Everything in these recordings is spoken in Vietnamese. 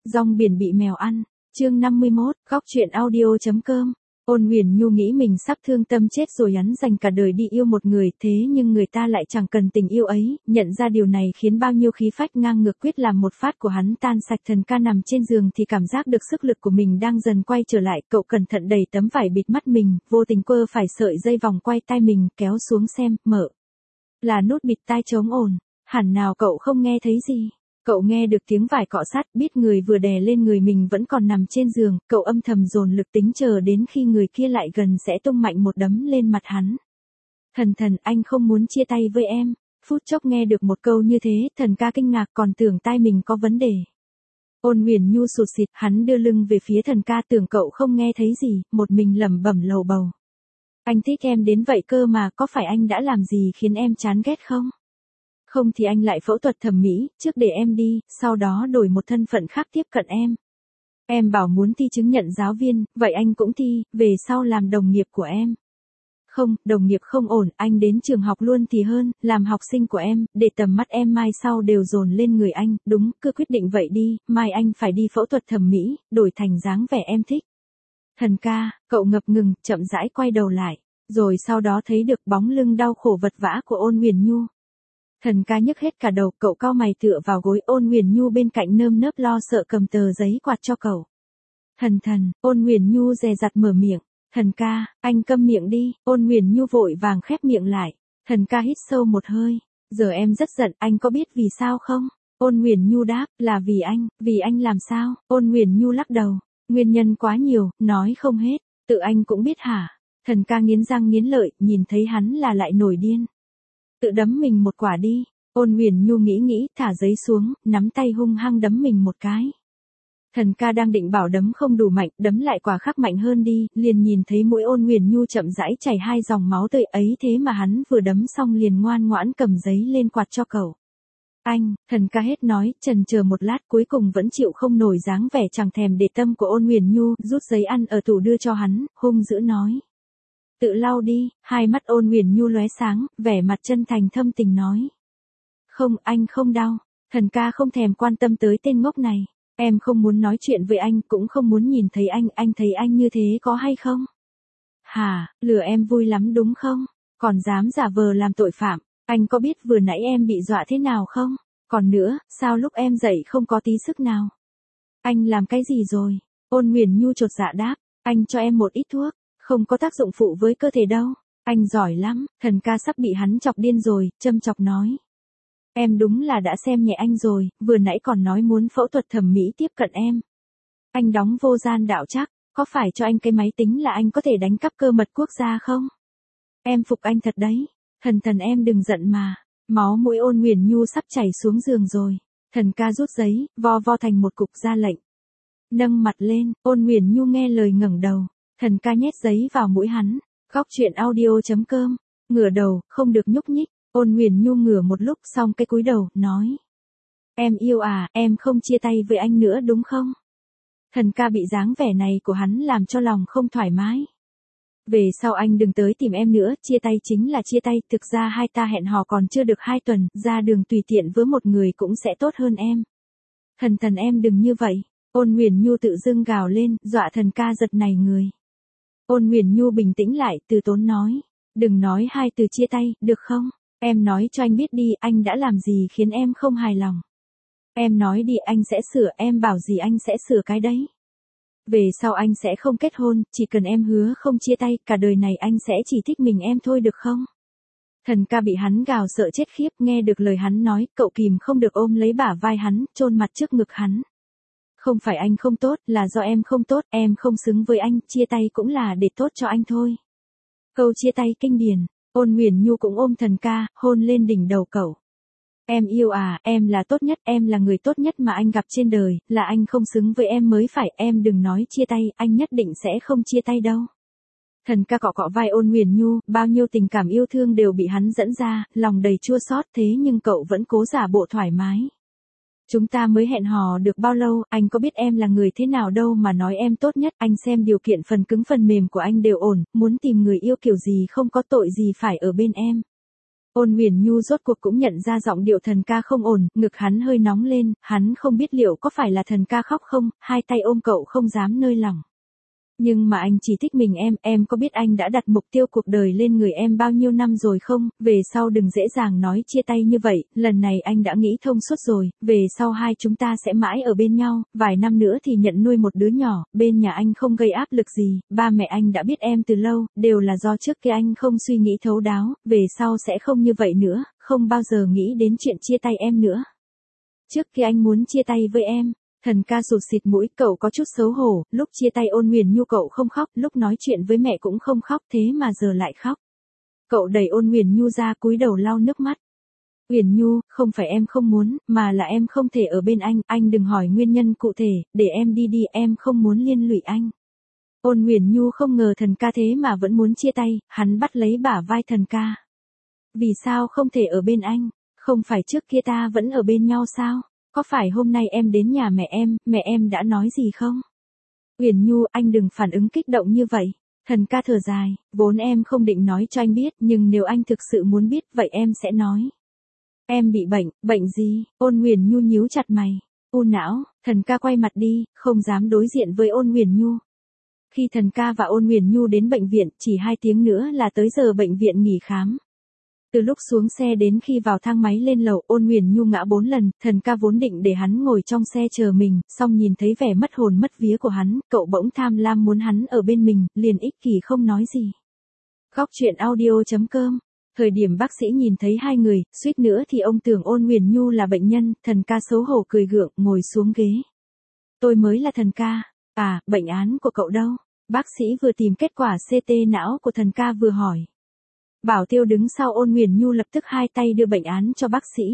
Rong biển bị mèo ăn. Chương 51, góc truyện audio.com. Ôn Huyền Nhu nghĩ mình sắp thương tâm chết rồi, hắn dành cả đời đi yêu một người, thế nhưng người ta lại chẳng cần tình yêu ấy, nhận ra điều này khiến bao nhiêu khí phách ngang ngược quyết làm một phát của hắn tan sạch. Thần ca nằm trên giường thì cảm giác được sức lực của mình đang dần quay trở lại, cậu cẩn thận đẩy tấm vải bịt mắt mình, vô tình quơ phải sợi dây vòng quay tai mình, kéo xuống xem, mở là nút bịt tai chống ồn. Hẳn nào cậu không nghe thấy gì. Cậu nghe được tiếng vải cọ sát, biết người vừa đè lên người mình vẫn còn nằm trên giường, cậu âm thầm dồn lực tính chờ đến khi người kia lại gần sẽ tung mạnh một đấm lên mặt hắn. Thần, anh không muốn chia tay với em. Phút chốc nghe được một câu như thế, thần ca kinh ngạc còn tưởng tai mình có vấn đề. Ôn Huyền Nhu sụt sịt, hắn đưa lưng về phía thần ca tưởng cậu không nghe thấy gì, một mình lẩm bẩm lầu bầu. Anh thích em đến vậy cơ mà, có phải anh đã làm gì khiến em chán ghét không? Không thì anh lại phẫu thuật thẩm mỹ, trước để em đi, sau đó đổi một thân phận khác tiếp cận em. Em bảo muốn thi chứng nhận giáo viên, vậy anh cũng thi, về sau làm đồng nghiệp của em. Không, đồng nghiệp không ổn, anh đến trường học luôn thì hơn, làm học sinh của em, để tầm mắt em mai sau đều dồn lên người anh, đúng, cứ quyết định vậy đi, mai anh phải đi phẫu thuật thẩm mỹ, đổi thành dáng vẻ em thích. Thần ca, cậu ngập ngừng, chậm rãi quay đầu lại, rồi sau đó thấy được bóng lưng đau khổ vật vã của Ôn Huyền Nhu. Thần ca nhức hết cả đầu, cậu cau mày tựa vào gối, Ôn Huyền Nhu bên cạnh nơm nớp lo sợ cầm tờ giấy quạt cho cậu. Thần, Ôn Huyền Nhu dè dặt mở miệng. Thần ca, anh câm miệng đi, Ôn Huyền Nhu vội vàng khép miệng lại. Thần ca hít sâu một hơi. Giờ em rất giận, anh có biết vì sao không? Ôn Huyền Nhu đáp, là vì anh làm sao? Ôn Huyền Nhu lắc đầu. Nguyên nhân quá nhiều, nói không hết, tự anh cũng biết hả? Thần ca nghiến răng nghiến lợi, nhìn thấy hắn là lại nổi điên. Tự đấm mình một quả đi. Ôn Huyền Nhu nghĩ, thả giấy xuống, nắm tay hung hăng đấm mình một cái. Thần ca đang định bảo đấm không đủ mạnh, đấm lại quả khác mạnh hơn đi, liền nhìn thấy mũi Ôn Huyền Nhu chậm rãi chảy hai dòng máu tươi ấy, thế mà hắn vừa đấm xong liền ngoan ngoãn cầm giấy lên quạt cho cậu. Anh, thần ca hết nói, chần chờ một lát cuối cùng vẫn chịu không nổi dáng vẻ chẳng thèm để tâm của Ôn Huyền Nhu, rút giấy ăn ở tủ đưa cho hắn, hung dữ nói. Tự lau đi, hai mắt Ôn Huyền Nhu lóe sáng, vẻ mặt chân thành thâm tình nói. Không, anh không đau. Thần ca không thèm quan tâm tới tên ngốc này. Em không muốn nói chuyện với anh, cũng không muốn nhìn thấy anh thấy anh như thế có hay không? Hả, lừa em vui lắm đúng không? Còn dám giả vờ làm tội phạm, anh có biết vừa nãy em bị dọa thế nào không? Còn nữa, sao lúc em dậy không có tí sức nào? Anh làm cái gì rồi? Ôn Huyền Nhu chột dạ đáp, anh cho em một ít thuốc. Không có tác dụng phụ với cơ thể đâu. Anh giỏi lắm, thần ca sắp bị hắn chọc điên rồi, châm chọc nói. Em đúng là đã xem nhẹ anh rồi, vừa nãy còn nói muốn phẫu thuật thẩm mỹ tiếp cận em. Anh đóng vô gian đạo chắc, có phải cho anh cái máy tính là anh có thể đánh cắp cơ mật quốc gia không? Em phục anh thật đấy. Thần em đừng giận mà. Máu mũi Ôn Huyền Nhu sắp chảy xuống giường rồi. Thần ca rút giấy, vo thành một cục ra lệnh. Nâng mặt lên, Ôn Huyền Nhu nghe lời ngẩng đầu. Thần ca nhét giấy vào mũi hắn. Góc truyện audio.com. Ngửa đầu, không được nhúc nhích. Ôn Huyền Nhu ngửa một lúc xong cái cúi đầu, nói. Em yêu à, em không chia tay với anh nữa đúng không? Thần ca bị dáng vẻ này của hắn làm cho lòng không thoải mái. Về sau anh đừng tới tìm em nữa, chia tay chính là chia tay, thực ra hai ta hẹn hò còn chưa được 2 tuần, ra đường tùy tiện với một người cũng sẽ tốt hơn em. Thần em đừng như vậy. Ôn Huyền Nhu tự dưng gào lên, dọa thần ca giật nảy người. Ôn Huyền Nhu bình tĩnh lại, từ tốn nói. Đừng nói 2 từ chia tay, được không? Em nói cho anh biết đi, anh đã làm gì khiến em không hài lòng. Em nói đi, anh sẽ sửa, em bảo gì anh sẽ sửa cái đấy. Về sau anh sẽ không kết hôn, chỉ cần em hứa không chia tay, cả đời này anh sẽ chỉ thích mình em thôi được không? Thần ca bị hắn gào sợ chết khiếp, nghe được lời hắn nói, cậu kìm không được ôm lấy bả vai hắn, chôn mặt trước ngực hắn. Không phải anh không tốt, là do em không tốt, em không xứng với anh, chia tay cũng là để tốt cho anh thôi. Câu chia tay kinh điển. Ôn Huyền Nhu cũng ôm thần ca, hôn lên đỉnh đầu cậu. Em yêu à, em là tốt nhất, em là người tốt nhất mà anh gặp trên đời, là anh không xứng với em mới phải, em đừng nói chia tay, anh nhất định sẽ không chia tay đâu. Thần ca cọ cọ vai Ôn Huyền Nhu, bao nhiêu tình cảm yêu thương đều bị hắn dẫn ra, lòng đầy chua xót, thế nhưng cậu vẫn cố giả bộ thoải mái. Chúng ta mới hẹn hò được bao lâu, anh có biết em là người thế nào đâu mà nói em tốt nhất, anh xem điều kiện phần cứng phần mềm của anh đều ổn, muốn tìm người yêu kiểu gì không có tội gì phải ở bên em. Ôn Huyền Nhu rốt cuộc cũng nhận ra giọng điệu thần ca không ổn, ngực hắn hơi nóng lên, hắn không biết liệu có phải là thần ca khóc không, hai tay ôm cậu không dám nơi lỏng. Nhưng mà anh chỉ thích mình em có biết anh đã đặt mục tiêu cuộc đời lên người em bao nhiêu năm rồi không, về sau đừng dễ dàng nói chia tay như vậy, lần này anh đã nghĩ thông suốt rồi, về sau hai chúng ta sẽ mãi ở bên nhau, vài năm nữa thì nhận nuôi một đứa nhỏ, bên nhà anh không gây áp lực gì, ba mẹ anh đã biết em từ lâu, đều là do trước kia anh không suy nghĩ thấu đáo, về sau sẽ không như vậy nữa, không bao giờ nghĩ đến chuyện chia tay em nữa. Trước kia anh muốn chia tay với em. Thần ca sụt xịt mũi, cậu có chút xấu hổ, lúc chia tay Ôn Huyền Nhu cậu không khóc, lúc nói chuyện với mẹ cũng không khóc, thế mà giờ lại khóc. Cậu đẩy Ôn Huyền Nhu ra cúi đầu lau nước mắt. Huyền Nhu, không phải em không muốn, mà là em không thể ở bên anh đừng hỏi nguyên nhân cụ thể, để em đi đi, em không muốn liên lụy anh. Ôn Huyền Nhu không ngờ thần ca thế mà vẫn muốn chia tay, hắn bắt lấy bả vai thần ca. Vì sao không thể ở bên anh, không phải trước kia ta vẫn ở bên nhau sao? Có phải hôm nay em đến nhà mẹ em đã nói gì không? Huyền Nhu, anh đừng phản ứng kích động như vậy. Thần ca thở dài, vốn em không định nói cho anh biết, nhưng nếu anh thực sự muốn biết, vậy em sẽ nói. Em bị bệnh gì? Ôn Huyền Nhu nhíu chặt mày. U não, thần ca quay mặt đi, không dám đối diện với Ôn Huyền Nhu. Khi thần ca và Ôn Huyền Nhu đến bệnh viện, chỉ 2 tiếng nữa là tới giờ bệnh viện nghỉ khám. Từ lúc xuống xe đến khi vào thang máy lên lầu, Ôn Huyền Nhu ngã 4 lần, thần ca vốn định để hắn ngồi trong xe chờ mình, song nhìn thấy vẻ mất hồn mất vía của hắn, cậu bỗng tham lam muốn hắn ở bên mình, liền ích kỷ không nói gì. Góc truyện audio.com. Thời điểm bác sĩ nhìn thấy hai người, suýt nữa thì ông tưởng Ôn Huyền Nhu là bệnh nhân, thần ca xấu hổ cười gượng, ngồi xuống ghế. Tôi mới là thần ca. À, bệnh án của cậu đâu? Bác sĩ vừa tìm kết quả CT não của thần ca vừa hỏi. Bảo Tiêu đứng sau Ôn Huyền Nhu lập tức hai tay đưa bệnh án cho bác sĩ.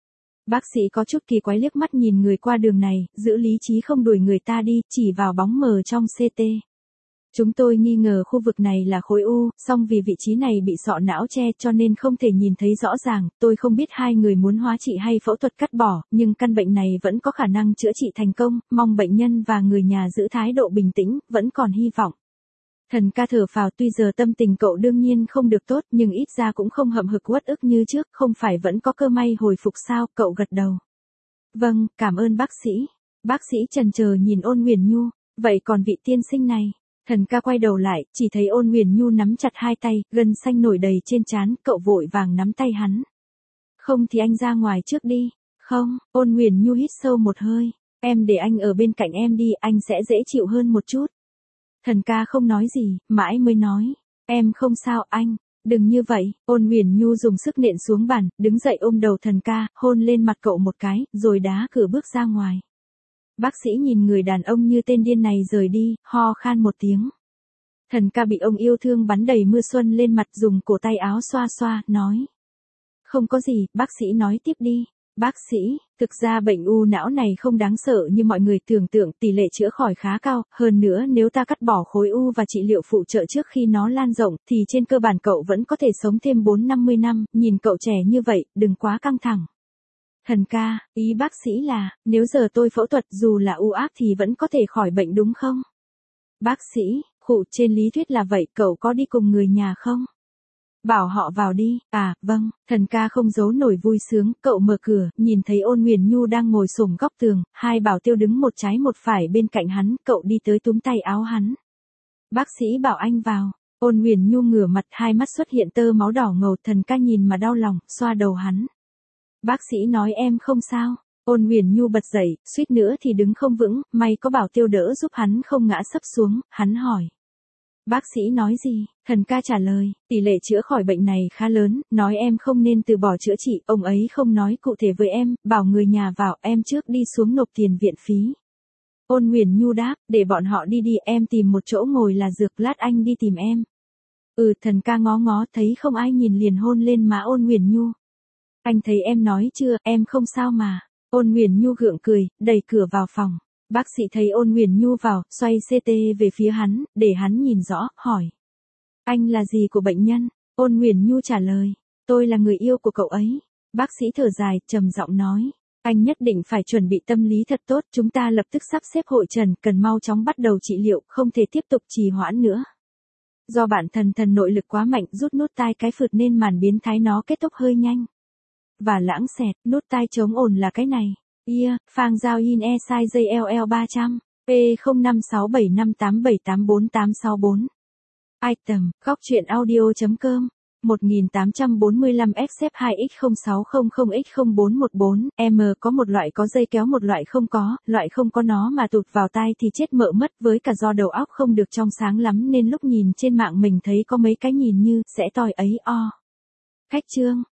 Bác sĩ có chút kỳ quái liếc mắt nhìn người qua đường này, giữ lý trí không đuổi người ta đi, chỉ vào bóng mờ trong CT. Chúng tôi nghi ngờ khu vực này là khối u, song vì vị trí này bị sọ não che cho nên không thể nhìn thấy rõ ràng, tôi không biết hai người muốn hóa trị hay phẫu thuật cắt bỏ, nhưng căn bệnh này vẫn có khả năng chữa trị thành công, mong bệnh nhân và người nhà giữ thái độ bình tĩnh, vẫn còn hy vọng. Thần ca thở phào, tuy giờ tâm tình cậu đương nhiên không được tốt nhưng ít ra cũng không hậm hực uất ức như trước, không phải vẫn có cơ may hồi phục sao, cậu gật đầu. Vâng, cảm ơn bác sĩ. Bác sĩ chần chờ nhìn Ôn Huyền Nhu, vậy còn vị tiên sinh này? Thần ca quay đầu lại, chỉ thấy Ôn Huyền Nhu nắm chặt hai tay, gân xanh nổi đầy trên trán, cậu vội vàng nắm tay hắn. Không thì anh ra ngoài trước đi. Không, Ôn Huyền Nhu hít sâu một hơi, em để anh ở bên cạnh em đi, anh sẽ dễ chịu hơn một chút. Thần ca không nói gì, mãi mới nói, em không sao anh, đừng như vậy. Ôn Huyền Nhu dùng sức nện xuống bàn, đứng dậy ôm đầu thần ca, hôn lên mặt cậu một cái, rồi đá cửa bước ra ngoài. Bác sĩ nhìn người đàn ông như tên điên này rời đi, ho khan một tiếng. Thần ca bị ông yêu thương bắn đầy mưa xuân lên mặt, dùng cổ tay áo xoa xoa, nói. Không có gì, bác sĩ nói tiếp đi. Bác sĩ, thực ra bệnh u não này không đáng sợ như mọi người tưởng tượng, tỷ lệ chữa khỏi khá cao, hơn nữa nếu ta cắt bỏ khối u và trị liệu phụ trợ trước khi nó lan rộng, thì trên cơ bản cậu vẫn có thể sống thêm 4-50 năm, nhìn cậu trẻ như vậy, đừng quá căng thẳng. Thần ca, ý bác sĩ là, nếu giờ tôi phẫu thuật dù là u ác thì vẫn có thể khỏi bệnh đúng không? Bác sĩ, khụ, trên lý thuyết là vậy, cậu có đi cùng người nhà không? Bảo họ vào đi. À, vâng. Thần ca không giấu nổi vui sướng, cậu mở cửa, nhìn thấy Ôn Huyền Nhu đang ngồi xổm góc tường, hai bảo tiêu đứng một trái một phải bên cạnh hắn, cậu đi tới túm tay áo hắn. Bác sĩ bảo anh vào. Ôn Huyền Nhu ngửa mặt, hai mắt xuất hiện tơ máu đỏ ngầu, thần ca nhìn mà đau lòng, xoa đầu hắn. Bác sĩ nói em không sao. Ôn Huyền Nhu bật dậy, suýt nữa thì đứng không vững, may có bảo tiêu đỡ giúp hắn không ngã sấp xuống, hắn hỏi. Bác sĩ nói gì? Thần ca trả lời, tỷ lệ chữa khỏi bệnh này khá lớn, nói em không nên từ bỏ chữa trị, ông ấy không nói cụ thể với em, bảo người nhà vào, em trước đi xuống nộp tiền viện phí. Ôn Huyền Nhu đáp, để bọn họ đi đi, em tìm một chỗ ngồi là dược, lát anh đi tìm em. Thần ca ngó ngó, thấy không ai nhìn liền hôn lên má Ôn Huyền Nhu. Anh thấy em nói chưa, em không sao mà. Ôn Huyền Nhu gượng cười, đẩy cửa vào phòng. Bác sĩ thấy Ôn Huyền Nhu vào, xoay CT về phía hắn, để hắn nhìn rõ, hỏi. Anh là gì của bệnh nhân? Ôn Huyền Nhu trả lời. Tôi là người yêu của cậu ấy. Bác sĩ thở dài, trầm giọng nói. Anh nhất định phải chuẩn bị tâm lý thật tốt, chúng ta lập tức sắp xếp hội trần, cần mau chóng bắt đầu trị liệu, không thể tiếp tục trì hoãn nữa. Do bản thần nội lực quá mạnh rút nút tai cái phượt nên màn biến thái nó kết thúc hơi nhanh. Và lãng xẹt, nút tai chống ồn là cái này. Ear, phang giao in e size JLL 300, P056758784864. Item, góc truyện audio.com 1845 XF2X0600X0414, M có một loại có dây kéo một loại không có nó mà tụt vào tai thì chết mợ mất, với cả do đầu óc không được trong sáng lắm nên lúc nhìn trên mạng mình thấy có mấy cái nhìn như sẽ tòi ấy o. Khách chương.